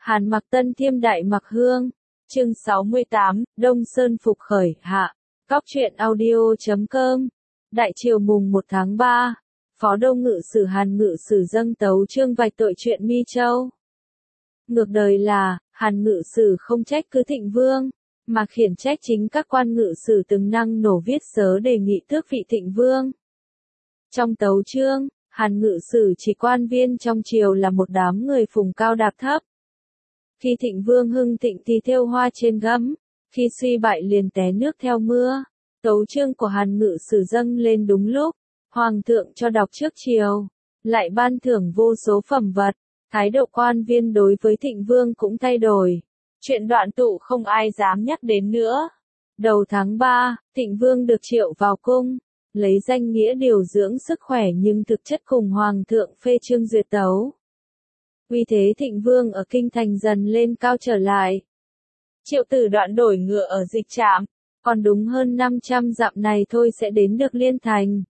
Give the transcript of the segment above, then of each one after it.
Hàn Mặc Tân Thiêm Đại Mặc Hương, chương 68, Đông Sơn Phục Khởi, hạ. Góc truyện audio.com. Đại triều mùng 1 tháng 3, Phó Đông Ngự sử Hàn Ngự sử dâng tấu chương vạch tội chuyện Mi Châu. Ngược đời là, Hàn Ngự sử không trách cứ Thịnh Vương, mà khiển trách chính các quan ngự sử từng năng nổ viết sớ đề nghị tước vị Thịnh Vương. Trong tấu chương, Hàn Ngự sử chỉ quan viên trong triều là một đám người phùng cao đạp thấp. Khi Thịnh Vương hưng thịnh thì thêu hoa trên gấm, khi suy bại liền té nước theo mưa. Tấu chương của Hàn Ngự sử dâng lên đúng lúc, Hoàng thượng cho đọc trước triều, lại ban thưởng vô số phẩm vật, thái độ quan viên đối với Thịnh Vương cũng thay đổi. Chuyện đoạn tụ không ai dám nhắc đến nữa. Đầu tháng 3, Thịnh Vương được triệu vào cung, lấy danh nghĩa điều dưỡng sức khỏe nhưng thực chất cùng Hoàng thượng phê chương duyệt tấu. Uy thế Thịnh Vương ở kinh thành dần lên cao trở lại. Triệu Tử Đoạn đổi ngựa ở Dịch Trạm, còn đúng hơn 500 dặm này thôi sẽ đến được Liên Thành.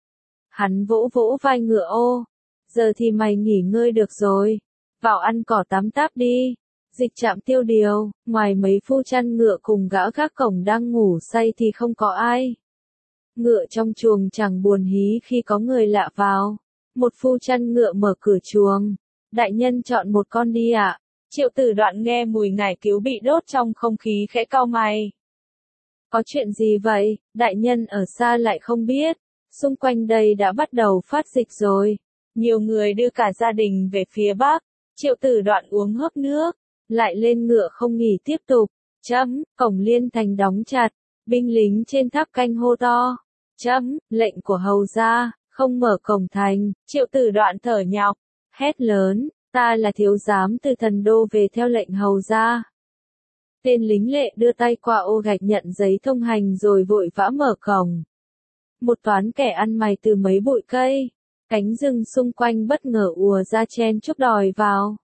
Hắn vỗ vỗ vai ngựa, ô, giờ thì mày nghỉ ngơi được rồi, vào ăn cỏ tắm táp đi. Dịch Trạm tiêu điều, ngoài mấy phu chăn ngựa cùng gã gác cổng đang ngủ say thì không có ai. Ngựa trong chuồng chẳng buồn hí khi có người lạ vào. Một phu chăn ngựa mở cửa chuồng. Đại nhân chọn một con đi ạ. Triệu Tử Đoạn nghe mùi ngải cứu bị đốt trong không khí khẽ cau mày. Có chuyện gì vậy, đại nhân ở xa lại không biết. Xung quanh đây đã bắt đầu phát dịch rồi. Nhiều người đưa cả gia đình về phía Bắc. Triệu Tử Đoạn uống hớp nước, lại lên ngựa không nghỉ tiếp tục. Chấm, cổng Liên Thành đóng chặt. Binh lính trên tháp canh hô to. Chấm, lệnh của hầu gia, không mở cổng thành. Triệu Tử Đoạn thở nhọc, hét lớn, ta là thiếu giám từ thần đô về theo lệnh hầu gia. Tên lính lệ đưa tay qua ô gạch nhận giấy thông hành rồi vội vã mở cổng. Một toán kẻ ăn mày từ mấy bụi cây, cánh rừng xung quanh bất ngờ ùa ra chen chúc đòi vào.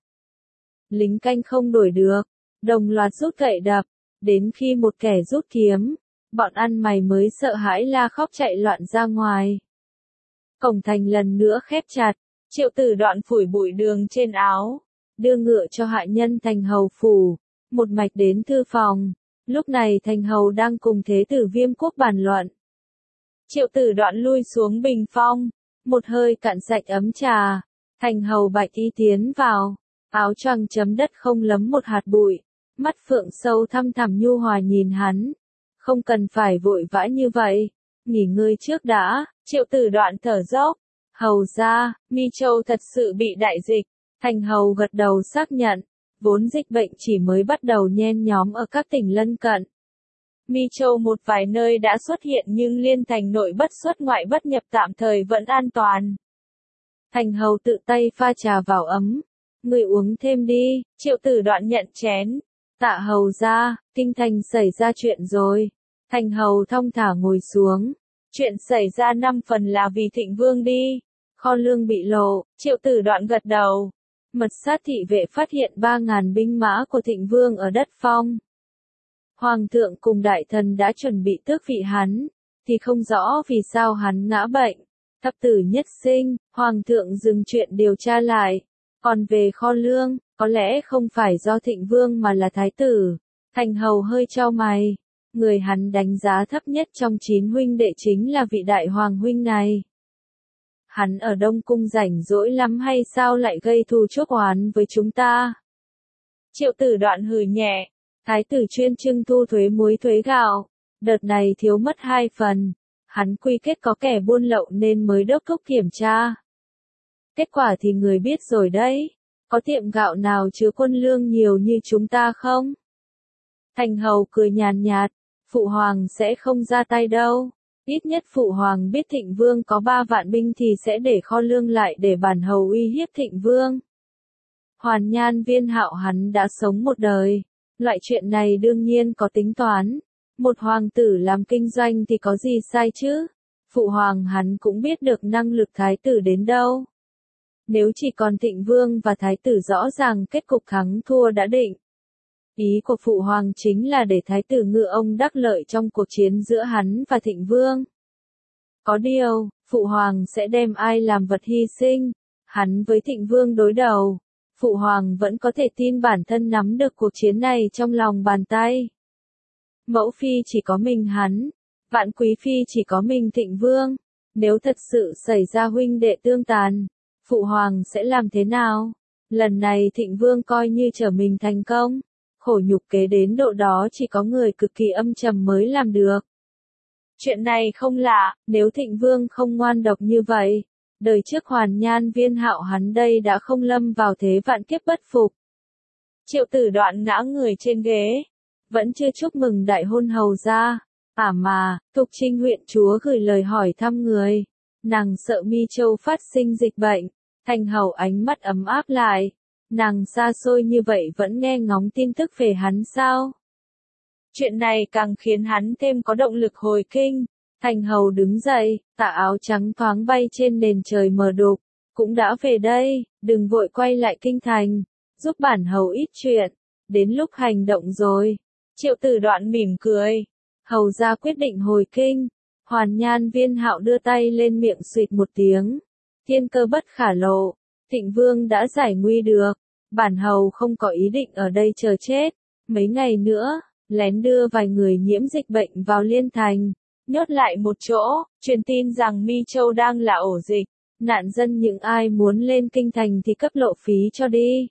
Lính canh không đuổi được, đồng loạt rút gậy đập, đến khi một kẻ rút kiếm, bọn ăn mày mới sợ hãi la khóc chạy loạn ra ngoài. Cổng thành lần nữa khép chặt. Triệu Tử Đoạn phủi bụi đường trên áo, đưa ngựa cho hạ nhân thành hầu phủ, một mạch đến thư phòng. Lúc này thành hầu đang cùng Thế tử Viêm Quốc bàn luận. Triệu Tử Đoạn lui xuống bình phong, một hơi cạn sạch ấm trà. Thành hầu Bạch Y tiến vào, áo choàng chấm đất không lấm một hạt bụi, mắt phượng sâu thăm thẳm nhu hòa nhìn hắn. Không cần phải vội vã như vậy, nghỉ ngơi trước đã. Triệu Tử Đoạn thở dốc. Hầu gia, Mi Châu thật sự bị đại dịch. Thành hầu gật đầu xác nhận, vốn dịch bệnh chỉ mới bắt đầu nhen nhóm ở các tỉnh lân cận. Mi Châu một vài nơi đã xuất hiện nhưng Liên Thành nội bất xuất ngoại bất nhập tạm thời vẫn an toàn. Thành hầu tự tay pha trà vào ấm. Người uống thêm đi. Triệu Tử Đoạn nhận chén. Tạ hầu gia, kinh thành xảy ra chuyện rồi. Thành hầu thong thả ngồi xuống. Chuyện xảy ra 5 phần là vì Thịnh Vương đi. Kho lương bị lộ. Triệu Tử Đoạn gật đầu. Mật sát thị vệ phát hiện 3.000 binh mã của Thịnh Vương ở đất Phong. Hoàng thượng cùng đại thần đã chuẩn bị tước vị hắn, thì không rõ vì sao hắn ngã bệnh. Thập tử nhất sinh, Hoàng thượng dừng chuyện điều tra lại. Còn về kho lương, có lẽ không phải do Thịnh Vương mà là thái tử. Thành hầu hơi chau mày. Người hắn đánh giá thấp nhất trong 9 huynh đệ chính là vị đại hoàng huynh này. Hắn ở Đông Cung rảnh rỗi lắm hay sao lại gây thù chuốc oán với chúng ta? Triệu Tử Đoạn hừ nhẹ. Thái tử chuyên trưng thu thuế muối thuế gạo. Đợt này thiếu mất 2 phần. Hắn quy kết có kẻ buôn lậu nên mới đốc thúc kiểm tra. Kết quả thì người biết rồi đấy. Có tiệm gạo nào chứa quân lương nhiều như chúng ta không? Thành hầu cười nhàn nhạt. Phụ hoàng sẽ không ra tay đâu. Ít nhất Phụ hoàng biết Thịnh Vương có 3 vạn binh thì sẽ để kho lương lại để bản hầu uy hiếp Thịnh Vương. Hoàn Nhan Viên Hạo hắn đã sống một đời. Loại chuyện này đương nhiên có tính toán. Một hoàng tử làm kinh doanh thì có gì sai chứ? Phụ hoàng hắn cũng biết được năng lực thái tử đến đâu. Nếu chỉ còn Thịnh Vương và thái tử rõ ràng kết cục thắng thua đã định. Ý của Phụ hoàng chính là để thái tử Ngự Ông đắc lợi trong cuộc chiến giữa hắn và Thịnh Vương. Có điều, Phụ hoàng sẽ đem ai làm vật hy sinh, hắn với Thịnh Vương đối đầu. Phụ hoàng vẫn có thể tin bản thân nắm được cuộc chiến này trong lòng bàn tay. Mẫu phi chỉ có mình hắn, vạn quý phi chỉ có mình Thịnh Vương. Nếu thật sự xảy ra huynh đệ tương tàn, phụ hoàng sẽ làm thế nào? Lần này Thịnh Vương coi như trở mình thành công. Khổ nhục kế đến độ đó chỉ có người cực kỳ âm trầm mới làm được. Chuyện này không lạ, nếu Thịnh Vương không ngoan độc như vậy, đời trước Hoàn Nhan Viên Hạo hắn đây đã không lâm vào thế vạn kiếp bất phục. Triệu Tử Đoạn ngã người trên ghế, vẫn chưa chúc mừng đại hôn hầu ra. Mà, Thục Trinh huyện chúa gửi lời hỏi thăm người. Nàng sợ Mi Châu phát sinh dịch bệnh. Thành hầu ánh mắt ấm áp lại. Nàng xa xôi như vậy vẫn nghe ngóng tin tức về hắn sao? Chuyện này càng khiến hắn thêm có động lực hồi kinh. Thành hầu đứng dậy, tà áo trắng thoáng bay trên nền trời mờ đục. Cũng đã về đây, đừng vội quay lại kinh thành. Giúp bản hầu ít chuyện. Đến lúc hành động rồi. Triệu Tử Đoạn mỉm cười. Hầu ra quyết định hồi kinh. Hoàn Nhan Viên Hạo đưa tay lên miệng suýt một tiếng. Thiên cơ bất khả lộ. Thịnh Vương đã giải nguy được. Bản hầu không có ý định ở đây chờ chết. Mấy ngày nữa, lén đưa vài người nhiễm dịch bệnh vào Liên Thành. Nhốt lại một chỗ, truyền tin rằng Mi Châu đang là ổ dịch. Nạn dân những ai muốn lên kinh thành thì cấp lộ phí cho đi.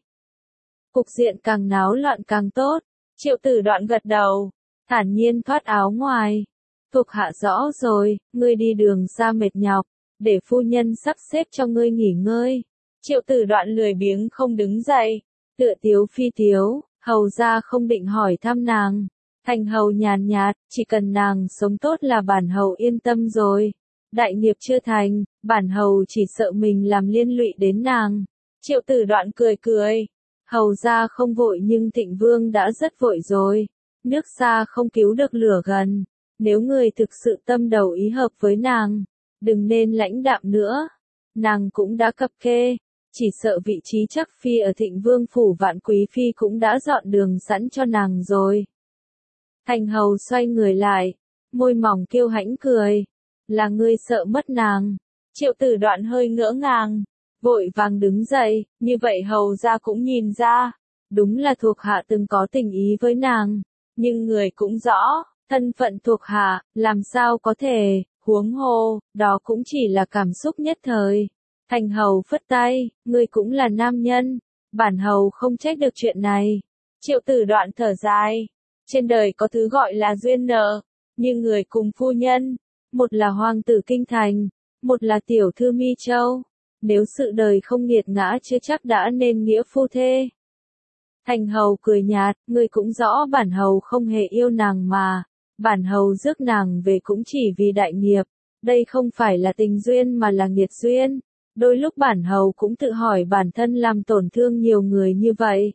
Cục diện càng náo loạn càng tốt. Triệu Tử Đoạn gật đầu, thản nhiên thoát áo ngoài. Thuộc hạ rõ rồi, ngươi đi đường xa mệt nhọc, để phu nhân sắp xếp cho ngươi nghỉ ngơi. Triệu Tử Đoạn lười biếng không đứng dậy, tựa tiếu phi tiếu, hầu ra không định hỏi thăm nàng. Thành hầu nhàn nhạt, chỉ cần nàng sống tốt là bản hầu yên tâm rồi. Đại nghiệp chưa thành, bản hầu chỉ sợ mình làm liên lụy đến nàng. Triệu Tử Đoạn cười cười. Hầu ra không vội nhưng Thịnh Vương đã rất vội rồi. Nước xa không cứu được lửa gần. Nếu người thực sự tâm đầu ý hợp với nàng, đừng nên lãnh đạm nữa. Nàng cũng đã cập kê. Chỉ sợ vị trí chắc phi ở Thịnh Vương phủ Vạn Quý phi cũng đã dọn đường sẵn cho nàng rồi. Thành hầu xoay người lại, môi mỏng kiêu hãnh cười. Là ngươi sợ mất nàng. Triệu Tử Đoạn hơi ngỡ ngàng, vội vàng đứng dậy, như vậy hầu ra cũng nhìn ra. Đúng là thuộc hạ từng có tình ý với nàng, nhưng người cũng rõ, thân phận thuộc hạ, làm sao có thể, huống hồ, đó cũng chỉ là cảm xúc nhất thời. Thành hầu phất tay, ngươi cũng là nam nhân, bản hầu không trách được chuyện này. Triệu Tử Đoạn thở dài, trên đời có thứ gọi là duyên nợ, nhưng người cùng phu nhân, một là hoàng tử kinh thành, một là tiểu thư Mi Châu. Nếu sự đời không nghiệt ngã chưa chắc đã nên nghĩa phu thê. Thành hầu cười nhạt, ngươi cũng rõ bản hầu không hề yêu nàng mà. Bản hầu rước nàng về cũng chỉ vì đại nghiệp. Đây không phải là tình duyên mà là nghiệt duyên. Đôi lúc bản hầu cũng tự hỏi bản thân làm tổn thương nhiều người như vậy.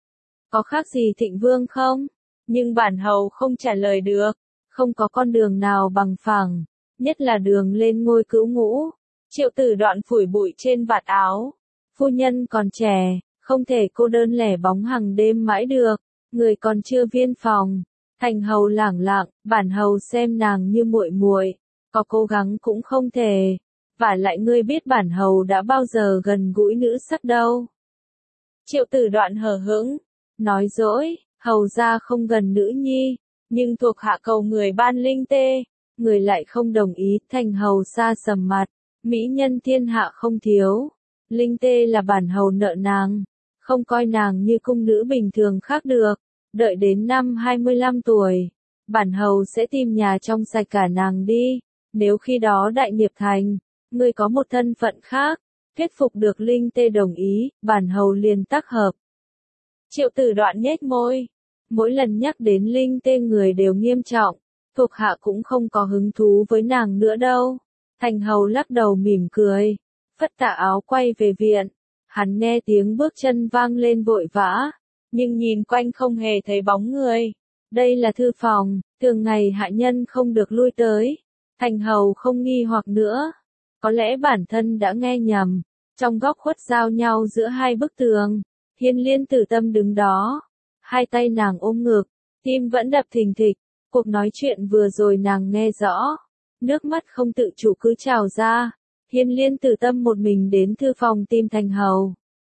Có khác gì Thịnh Vương không? Nhưng bản hầu không trả lời được. Không có con đường nào bằng phẳng. Nhất là đường lên ngôi cữu ngũ. Triệu Tử Đoạn phủi bụi trên vạt áo. Phu nhân còn trẻ, không thể cô đơn lẻ bóng hàng đêm mãi được. Người còn chưa viên phòng. Thành hầu lẳng lặng, bản hầu xem nàng như muội muội, có cố gắng cũng không thể. Vả lại ngươi biết bản hầu đã bao giờ gần gũi nữ sắc đâu. Triệu Tử Đoạn hờ hững, nói dỗi, hầu ra không gần nữ nhi, nhưng thuộc hạ cầu người ban linh tê, người lại không đồng ý. Thành hầu xa sầm mặt, mỹ nhân thiên hạ không thiếu, linh tê là bản hầu nợ nàng, không coi nàng như cung nữ bình thường khác được. Đợi đến năm 25 tuổi, bản hầu sẽ tìm nhà trong sạch cả nàng đi. Nếu khi đó đại nghiệp thành, ngươi có một thân phận khác, thuyết phục được linh tê đồng ý, bản hầu liền tác hợp. Triệu Tử Đoạn nhếch môi, mỗi lần nhắc đến linh tê người đều nghiêm trọng, thuộc hạ cũng không có hứng thú với nàng nữa đâu. Thành hầu lắc đầu mỉm cười, phất tà áo quay về viện. Hắn nghe tiếng bước chân vang lên vội vã, nhưng nhìn quanh không hề thấy bóng người. Đây là thư phòng, thường ngày hạ nhân không được lui tới. Thành hầu không nghi hoặc nữa. Có lẽ bản thân đã nghe nhầm. Trong góc khuất giao nhau giữa hai bức tường, Hiên Liên Tử Tâm đứng đó. Hai tay nàng ôm ngực, tim vẫn đập thình thịch. Cuộc nói chuyện vừa rồi nàng nghe rõ. Nước mắt không tự chủ cứ trào ra. Hiên Liên Tử Tâm một mình đến thư phòng tìm Thành hầu.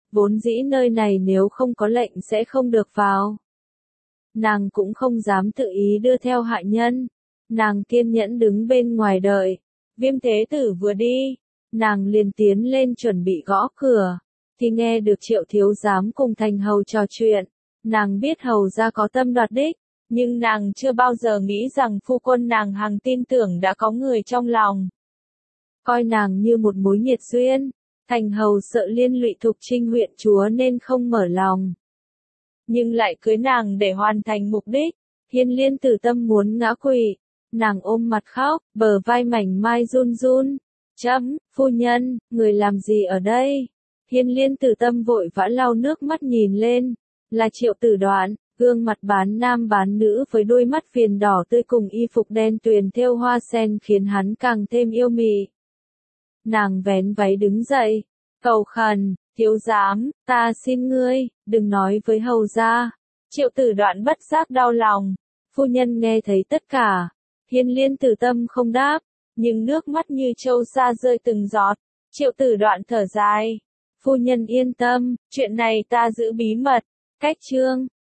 Vốn dĩ nơi này nếu không có lệnh sẽ không được vào. Nàng cũng không dám tự ý đưa theo hạ nhân. Nàng kiên nhẫn đứng bên ngoài đợi. Viêm Thế Tử vừa đi, nàng liền tiến lên chuẩn bị gõ cửa, thì nghe được Triệu thiếu giám cùng Thành hầu trò chuyện. Nàng biết hầu gia có tâm đoạt đích, nhưng nàng chưa bao giờ nghĩ rằng phu quân nàng Hằng tin tưởng đã có người trong lòng. Coi nàng như một mối nhiệt duyên, Thành hầu sợ liên lụy Thục Trinh huyện chúa nên không mở lòng. Nhưng lại cưới nàng để hoàn thành mục đích. Hiên Liên Tử Tâm muốn ngã quỵ, nàng ôm mặt khóc, bờ vai mảnh mai run run. Phu nhân, người làm gì ở đây? Hiên Liên Tử Tâm vội vã lau nước mắt nhìn lên, là Triệu Tử Đoạn, gương mặt bán nam bán nữ với đôi mắt viền đỏ tươi cùng y phục đen tuyền thêu hoa sen khiến hắn càng thêm yêu mị. Nàng vén váy đứng dậy, cầu khẩn, thiếu giám, ta xin ngươi, đừng nói với hầu gia. Triệu Tử Đoạn bất giác đau lòng, phu nhân nghe thấy tất cả. Hiên Liên Tử Tâm không đáp, nhưng nước mắt như châu sa rơi từng giọt. Triệu Tử Đoạn thở dài, phu nhân yên tâm, chuyện này ta giữ bí mật. Cách chương